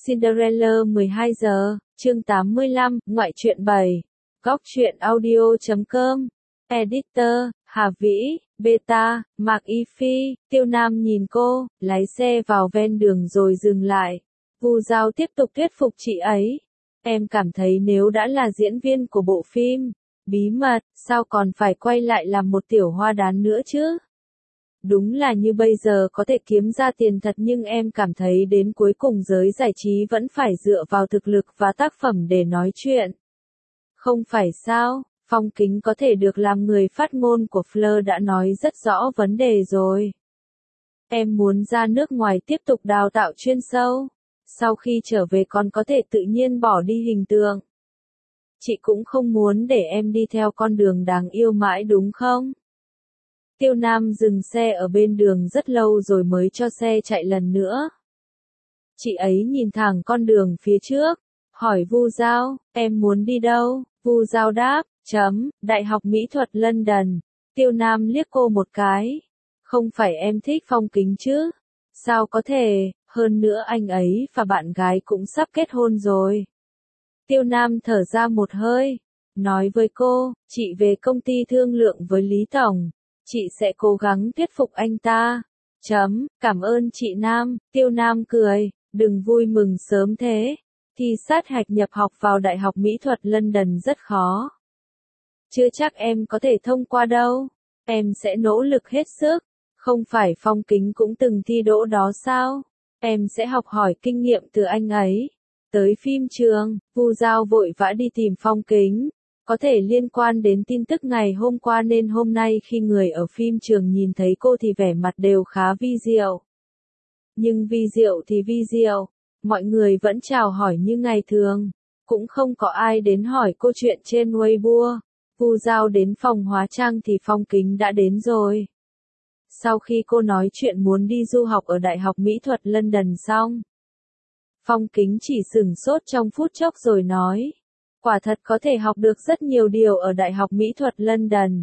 Cinderella 12 giờ, chương 85, ngoại truyện 7. Góc truyện audio.com. Editor, Hà Vĩ, Beta, Mạc Y Phi. Tiêu Nam nhìn cô, lái xe vào ven đường rồi dừng lại. Vu Giao tiếp tục thuyết phục chị ấy. Em cảm thấy nếu đã là diễn viên của bộ phim Bí mật, sao còn phải quay lại làm một tiểu hoa đán nữa chứ? Đúng là như bây giờ có thể kiếm ra tiền thật, nhưng em cảm thấy đến cuối cùng giới giải trí vẫn phải dựa vào thực lực và tác phẩm để nói chuyện. Không phải sao? Phong Kính có thể được làm người phát ngôn của Fleur đã nói rất rõ vấn đề rồi. Em muốn ra nước ngoài tiếp tục đào tạo chuyên sâu. Sau khi trở về còn có thể tự nhiên bỏ đi hình tượng. Chị cũng không muốn để em đi theo con đường đáng yêu mãi đúng không? Tiêu Nam dừng xe ở bên đường rất lâu rồi mới cho xe chạy lần nữa. Chị ấy nhìn thẳng con đường phía trước, hỏi Vu Giao, em muốn đi đâu? Vu Giao đáp, Đại học Mỹ thuật London. Tiêu Nam liếc cô một cái. Không phải em thích Phong Kính chứ? Sao có thể, hơn nữa anh ấy và bạn gái cũng sắp kết hôn rồi. Tiêu Nam thở ra một hơi, nói với cô, chị về công ty thương lượng với Lý Tổng. Chị sẽ cố gắng thuyết phục anh ta. Cảm ơn chị Nam. Tiêu Nam cười, đừng vui mừng sớm thế. Thi sát hạch nhập học vào Đại học Mỹ thuật London rất khó. Chưa chắc em có thể thông qua đâu. Em sẽ nỗ lực hết sức. Không phải Phong Kính cũng từng thi đỗ đó sao? Em sẽ học hỏi kinh nghiệm từ anh ấy. Tới phim trường, Vu Giao vội vã đi tìm Phong Kính. Có thể liên quan đến tin tức ngày hôm qua nên hôm nay khi người ở phim trường nhìn thấy cô thì vẻ mặt đều khá vi diệu. Nhưng vi diệu thì vi diệu, mọi người vẫn chào hỏi như ngày thường. Cũng không có ai đến hỏi cô chuyện trên Weibo. Vu Giao đến phòng hóa trang thì Phong Kính đã đến rồi. Sau khi cô nói chuyện muốn đi du học ở Đại học Mỹ thuật London xong, Phong Kính chỉ sửng sốt trong phút chốc rồi nói. Quả thật có thể học được rất nhiều điều ở Đại học Mỹ thuật London.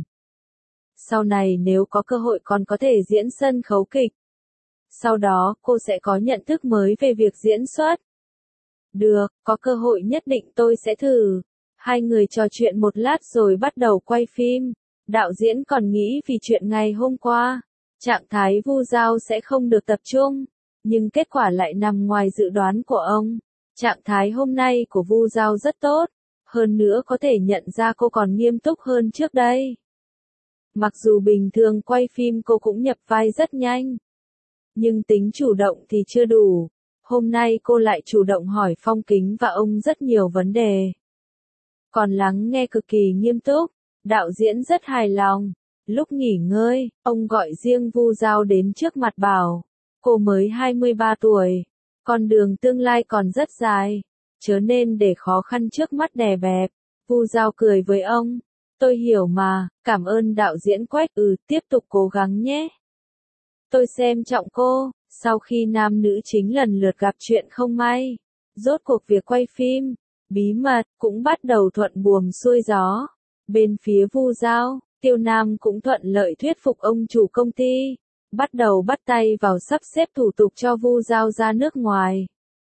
Sau này nếu có cơ hội còn có thể diễn sân khấu kịch. Sau đó cô sẽ có nhận thức mới về việc diễn xuất. Được, có cơ hội nhất định tôi sẽ thử. Hai người trò chuyện một lát rồi bắt đầu quay phim. Đạo diễn còn nghĩ vì chuyện ngày hôm qua, trạng thái Vu Giao sẽ không được tập trung. Nhưng kết quả lại nằm ngoài dự đoán của ông. Trạng thái hôm nay của Vu Giao rất tốt. Hơn nữa có thể nhận ra cô còn nghiêm túc hơn trước đây. Mặc dù bình thường quay phim cô cũng nhập vai rất nhanh. Nhưng tính chủ động thì chưa đủ. Hôm nay cô lại chủ động hỏi Phong Kính và ông rất nhiều vấn đề. Còn lắng nghe cực kỳ nghiêm túc. Đạo diễn rất hài lòng. Lúc nghỉ ngơi, ông gọi riêng Vu Giao đến trước mặt bảo. Cô mới 23 tuổi. Con đường tương lai còn rất dài. Chớ nên để khó khăn trước mắt đè bẹp. Vu Giao cười với ông. Tôi hiểu mà, cảm ơn đạo diễn Quách, tiếp tục cố gắng nhé. Tôi xem trọng cô. Sau khi nam nữ chính lần lượt gặp chuyện không may, rốt cuộc việc quay phim Bí mật cũng bắt đầu thuận buồm xuôi gió. Bên phía Vu Giao, Tiêu Nam cũng thuận lợi thuyết phục ông chủ công ty, bắt đầu bắt tay vào sắp xếp thủ tục cho Vu Giao ra nước ngoài.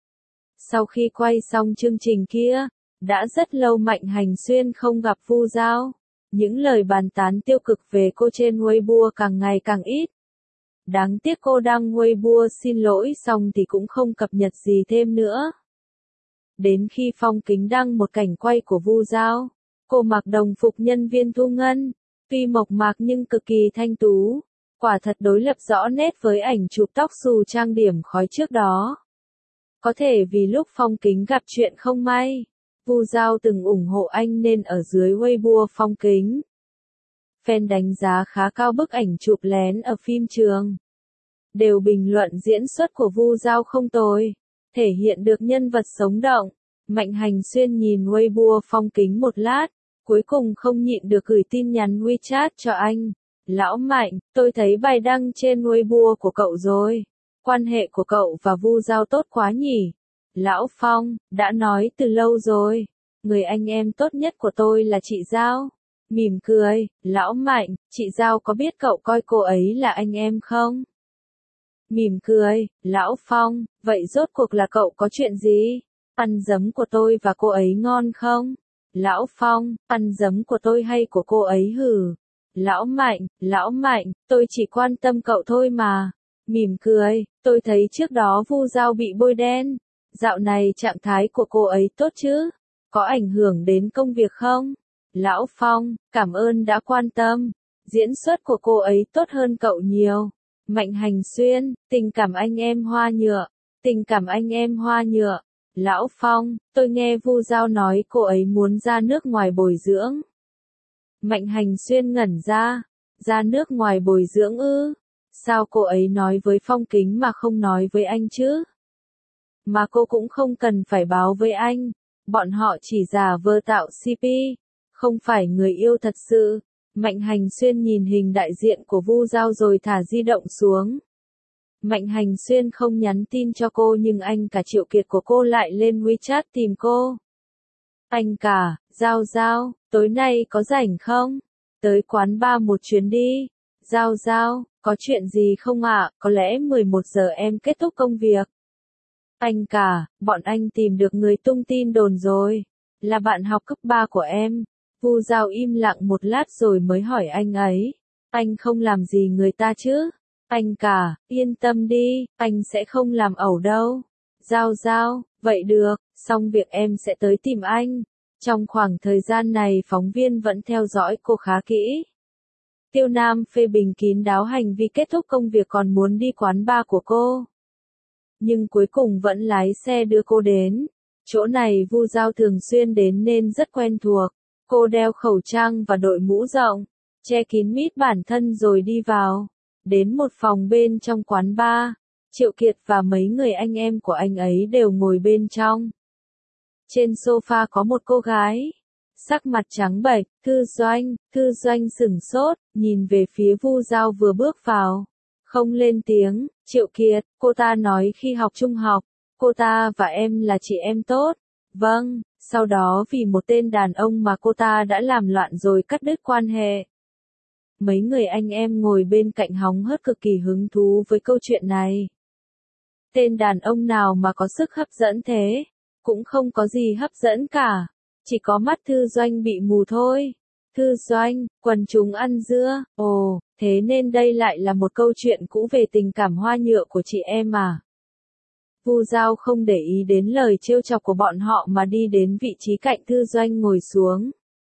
Sau khi quay xong chương trình kia, đã rất lâu Mạnh Hành Xuyên không gặp Vu Giao. Những lời bàn tán tiêu cực về cô trên Weibo càng ngày càng ít. Đáng tiếc cô đăng Weibo xin lỗi xong thì cũng không cập nhật gì thêm nữa. Đến khi Phong Kính đăng một cảnh quay của Vu Giao, cô mặc đồng phục nhân viên thu ngân, tuy mộc mạc nhưng cực kỳ thanh tú. Quả thật đối lập rõ nét với ảnh chụp tóc xù trang điểm khói trước đó. Có thể vì lúc Phong Kính gặp chuyện không may, Vu Giao từng ủng hộ anh nên ở dưới Weibo Phong Kính. Fan đánh giá khá cao bức ảnh chụp lén ở phim trường. Đều bình luận diễn xuất của Vu Giao không tồi, thể hiện được nhân vật sống động. Mạnh Hành Xuyên nhìn Weibo Phong Kính một lát, cuối cùng không nhịn được gửi tin nhắn WeChat cho anh. Lão Mạnh, tôi thấy bài đăng trên Weibo của cậu rồi. Quan hệ của cậu và Vu Giao tốt quá nhỉ? Lão Phong, đã nói từ lâu rồi. Người anh em tốt nhất của tôi là chị Giao. Mỉm cười, Lão Mạnh, chị Giao có biết cậu coi cô ấy là anh em không? Mỉm cười, Lão Phong, vậy rốt cuộc là cậu có chuyện gì? Ăn giấm của tôi và cô ấy ngon không? Lão Phong, ăn giấm của tôi hay của cô ấy hử? Lão Mạnh, tôi chỉ quan tâm cậu thôi mà. Mỉm cười, tôi thấy trước đó Vu Giao bị bôi đen. Dạo này trạng thái của cô ấy tốt chứ? Có ảnh hưởng đến công việc không? Lão Phong, cảm ơn đã quan tâm. Diễn xuất của cô ấy tốt hơn cậu nhiều. Mạnh Hành Xuyên, tình cảm anh em hoa nhựa. Tình cảm anh em hoa nhựa. Lão Phong, tôi nghe Vu Giao nói cô ấy muốn ra nước ngoài bồi dưỡng. Mạnh Hành Xuyên ngẩn ra. Ra nước ngoài bồi dưỡng ư? Sao cô ấy nói với Phong Kính mà không nói với anh chứ? Mà cô cũng không cần phải báo với anh. Bọn họ chỉ giả vờ tạo CP. Không phải người yêu thật sự. Mạnh Hành Xuyên nhìn hình đại diện của Vu Giao rồi thả di động xuống. Mạnh Hành Xuyên không nhắn tin cho cô nhưng anh cả Triệu Kiệt của cô lại lên WeChat tìm cô. Anh cả, Giao, tối nay có rảnh không? Tới quán bar một chuyến đi. Giao, có chuyện gì không ạ? Có lẽ 11 giờ em kết thúc công việc. Anh cả, bọn anh tìm được người tung tin đồn rồi. Là bạn học cấp 3 của em. Vu Giao im lặng một lát rồi mới hỏi anh ấy. Anh không làm gì người ta chứ? Anh cả, yên tâm đi, anh sẽ không làm ẩu đâu. Giao, vậy được, xong việc em sẽ tới tìm anh. Trong khoảng thời gian này phóng viên vẫn theo dõi cô khá kỹ. Tiêu Nam phê bình kín đáo hành vi kết thúc công việc còn muốn đi quán bar của cô. Nhưng cuối cùng vẫn lái xe đưa cô đến. Chỗ này Vu Giao thường xuyên đến nên rất quen thuộc. Cô đeo khẩu trang và đội mũ rộng, che kín mít bản thân rồi đi vào. Đến một phòng bên trong quán bar, Triệu Kiệt và mấy người anh em của anh ấy đều ngồi bên trong. Trên sofa có một cô gái, sắc mặt trắng bệch, Thư Doanh sửng sốt, nhìn về phía Vu Giao vừa bước vào. Không lên tiếng, Triệu Kiệt, cô ta nói khi học trung học, cô ta và em là chị em tốt. Vâng, sau đó vì một tên đàn ông mà cô ta đã làm loạn rồi cắt đứt quan hệ. Mấy người anh em ngồi bên cạnh hóng hớt cực kỳ hứng thú với câu chuyện này. Tên đàn ông nào mà có sức hấp dẫn thế? Cũng không có gì hấp dẫn cả. Chỉ có mắt Thư Doanh bị mù thôi. Thư Doanh, quần chúng ăn dưa. Ồ, thế nên đây lại là một câu chuyện cũ về tình cảm hoa nhựa của chị em à? Vu Giao không để ý đến lời trêu chọc của bọn họ mà đi đến vị trí cạnh Thư Doanh ngồi xuống.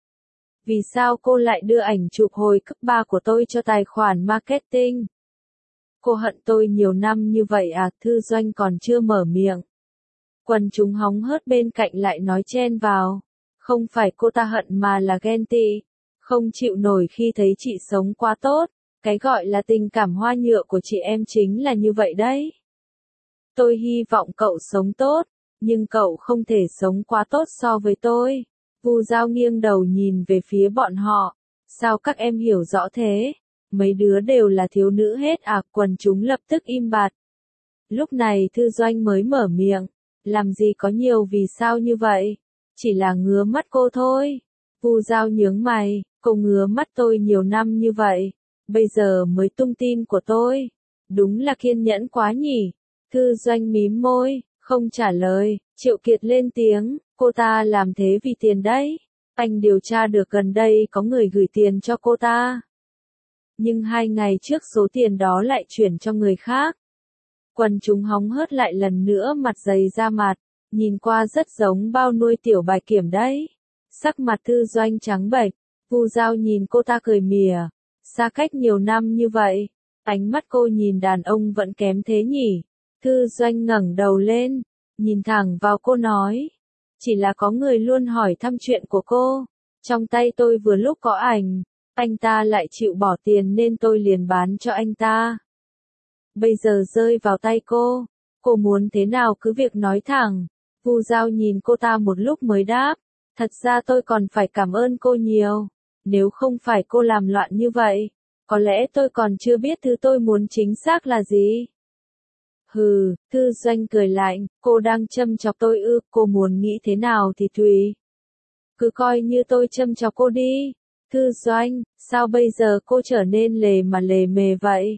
Vì sao cô lại đưa ảnh chụp hồi cấp 3 của tôi cho tài khoản marketing? Cô hận tôi nhiều năm như vậy à? Thư Doanh còn chưa mở miệng. Quần chúng hóng hớt bên cạnh lại nói chen vào. Không phải cô ta hận mà là ghen tị. Không chịu nổi khi thấy chị sống quá tốt. Cái gọi là tình cảm hoa nhựa của chị em chính là như vậy đấy. Tôi hy vọng cậu sống tốt, nhưng cậu không thể sống quá tốt so với tôi. Vu Giao nghiêng đầu nhìn về phía bọn họ. Sao các em hiểu rõ thế? Mấy đứa đều là thiếu nữ hết à? Quần chúng lập tức im bặt. Lúc này Thư Doanh mới mở miệng. Làm gì có nhiều vì sao như vậy? Chỉ là ngứa mắt cô thôi. Vu Giao nhướng mày. Cô ngứa mắt tôi nhiều năm như vậy. Bây giờ mới tung tin của tôi. Đúng là kiên nhẫn quá nhỉ. Thư Doanh mím môi, không trả lời. Triệu Kiệt lên tiếng. Cô ta làm thế vì tiền đấy. Anh điều tra được gần đây có người gửi tiền cho cô ta. Nhưng 2 ngày trước số tiền đó lại chuyển cho người khác. Quần chúng hóng hớt lại lần nữa mặt dày ra mặt. Nhìn qua rất giống bao nuôi tiểu bạch kiểm đấy. Sắc mặt Thư Doanh trắng bệch. Vu Giao nhìn cô ta cười mỉa. Xa cách nhiều năm như vậy. Ánh mắt cô nhìn đàn ông vẫn kém thế nhỉ. Thư Doanh ngẩng đầu lên. Nhìn thẳng vào cô nói. Chỉ là có người luôn hỏi thăm chuyện của cô. Trong tay tôi vừa lúc có ảnh. Anh ta lại chịu bỏ tiền nên tôi liền bán cho anh ta. Bây giờ rơi vào tay cô. Cô muốn thế nào cứ việc nói thẳng. Vu Giao nhìn cô ta một lúc mới đáp. Thật ra tôi còn phải cảm ơn cô nhiều. Nếu không phải cô làm loạn như vậy, có lẽ tôi còn chưa biết thứ tôi muốn chính xác là gì. Hừ, Thư Doanh cười lạnh, cô đang châm chọc tôi ư? Cô muốn nghĩ thế nào thì tùy. Cứ coi như tôi châm chọc cô đi. Thư Doanh, sao bây giờ cô trở nên lề mà lề mề vậy?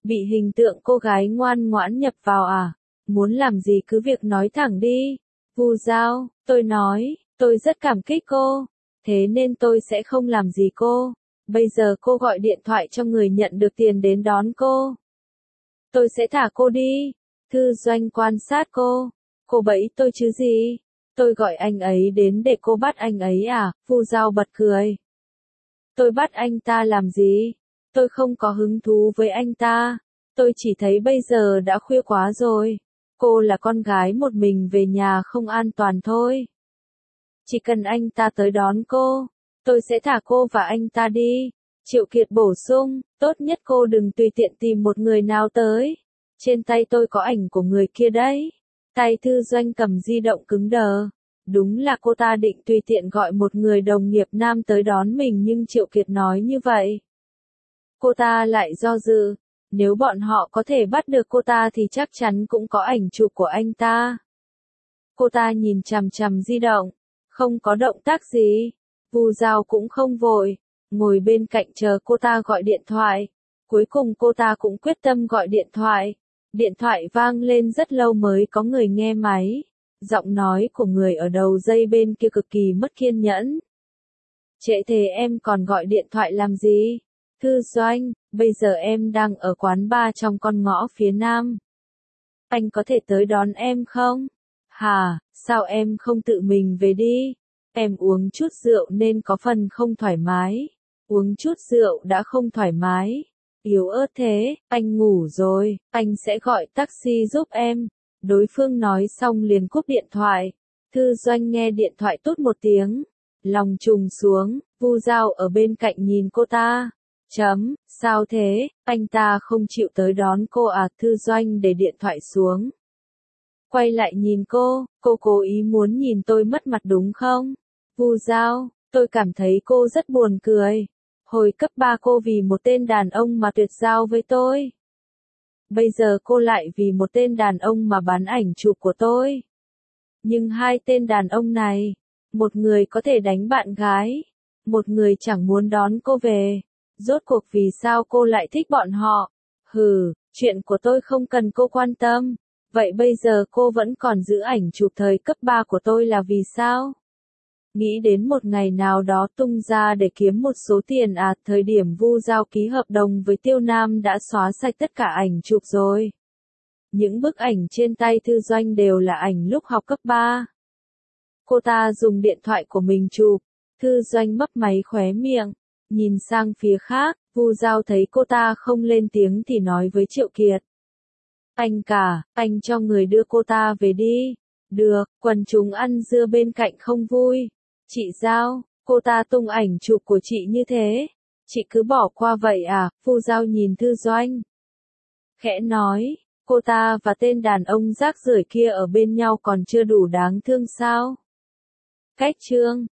Bị hình tượng cô gái ngoan ngoãn nhập vào à? Muốn làm gì cứ việc nói thẳng đi. Vu Giao, tôi nói, tôi rất cảm kích cô, thế nên tôi sẽ không làm gì cô. Bây giờ cô gọi điện thoại cho người nhận được tiền đến đón cô. Tôi sẽ thả cô đi. Thư Doanh quan sát cô. Cô bẫy tôi chứ gì? Tôi gọi anh ấy đến để cô bắt anh ấy à? Vu Giao bật cười. Tôi bắt anh ta làm gì? Tôi không có hứng thú với anh ta. Tôi chỉ thấy bây giờ đã khuya quá rồi. Cô là con gái một mình về nhà không an toàn thôi. Chỉ cần anh ta tới đón cô, tôi sẽ thả cô và anh ta đi. Triệu Kiệt bổ sung, tốt nhất cô đừng tùy tiện tìm một người nào tới. Trên tay tôi có ảnh của người kia đấy. Tay Thư Doanh cầm di động cứng đờ. Đúng là cô ta định tùy tiện gọi một người đồng nghiệp nam tới đón mình nhưng Triệu Kiệt nói như vậy. Cô ta lại do dự. Nếu bọn họ có thể bắt được cô ta thì chắc chắn cũng có ảnh chụp của anh ta. Cô ta nhìn chằm chằm di động. Không có động tác gì. Vu Giao cũng không vội. Ngồi bên cạnh chờ cô ta gọi điện thoại. Cuối cùng cô ta cũng quyết tâm gọi điện thoại. Điện thoại vang lên rất lâu mới có người nghe máy. Giọng nói của người ở đầu dây bên kia cực kỳ mất kiên nhẫn. Trễ thế em còn gọi điện thoại làm gì? Thư Doanh, bây giờ em đang ở quán bar trong con ngõ phía nam. Anh có thể tới đón em không? Hà, sao em không tự mình về đi? Em uống chút rượu nên có phần không thoải mái. Uống chút rượu đã không thoải mái. Yếu ớt thế, anh ngủ rồi, anh sẽ gọi taxi giúp em. Đối phương nói xong liền cúp điện thoại. Thư Doanh nghe điện thoại tút một tiếng. Lòng trùng xuống, Vu Giao ở bên cạnh nhìn cô ta. Sao thế, anh ta không chịu tới đón cô à? Thư Doanh để điện thoại xuống. Quay lại nhìn cô cố ý muốn nhìn tôi mất mặt đúng không? Vu Giao, tôi cảm thấy cô rất buồn cười. Hồi cấp 3 cô vì một tên đàn ông mà tuyệt giao với tôi. Bây giờ cô lại vì một tên đàn ông mà bán ảnh chụp của tôi. Nhưng hai tên đàn ông này, một người có thể đánh bạn gái, một người chẳng muốn đón cô về. Rốt cuộc vì sao cô lại thích bọn họ? Hừ, chuyện của tôi không cần cô quan tâm. Vậy bây giờ cô vẫn còn giữ ảnh chụp thời cấp 3 của tôi là vì sao? Nghĩ đến một ngày nào đó tung ra để kiếm một số tiền à? Thời điểm Vu Giao ký hợp đồng với Tiêu Nam đã xóa sạch tất cả ảnh chụp rồi. Những bức ảnh trên tay Thư Doanh đều là ảnh lúc học cấp 3. Cô ta dùng điện thoại của mình chụp. Thư Doanh mấp máy khóe miệng. Nhìn sang phía khác, Vu Giao thấy cô ta không lên tiếng thì nói với Triệu Kiệt. Anh cho người đưa cô ta về đi. Được, quần chúng ăn dưa bên cạnh không vui. Chị Giao, cô ta tung ảnh chụp của chị như thế. Chị cứ bỏ qua vậy à? Vu Giao nhìn Thư Doanh. Khẽ nói, cô ta và tên đàn ông rác rưởi kia ở bên nhau còn chưa đủ đáng thương sao? Cách chương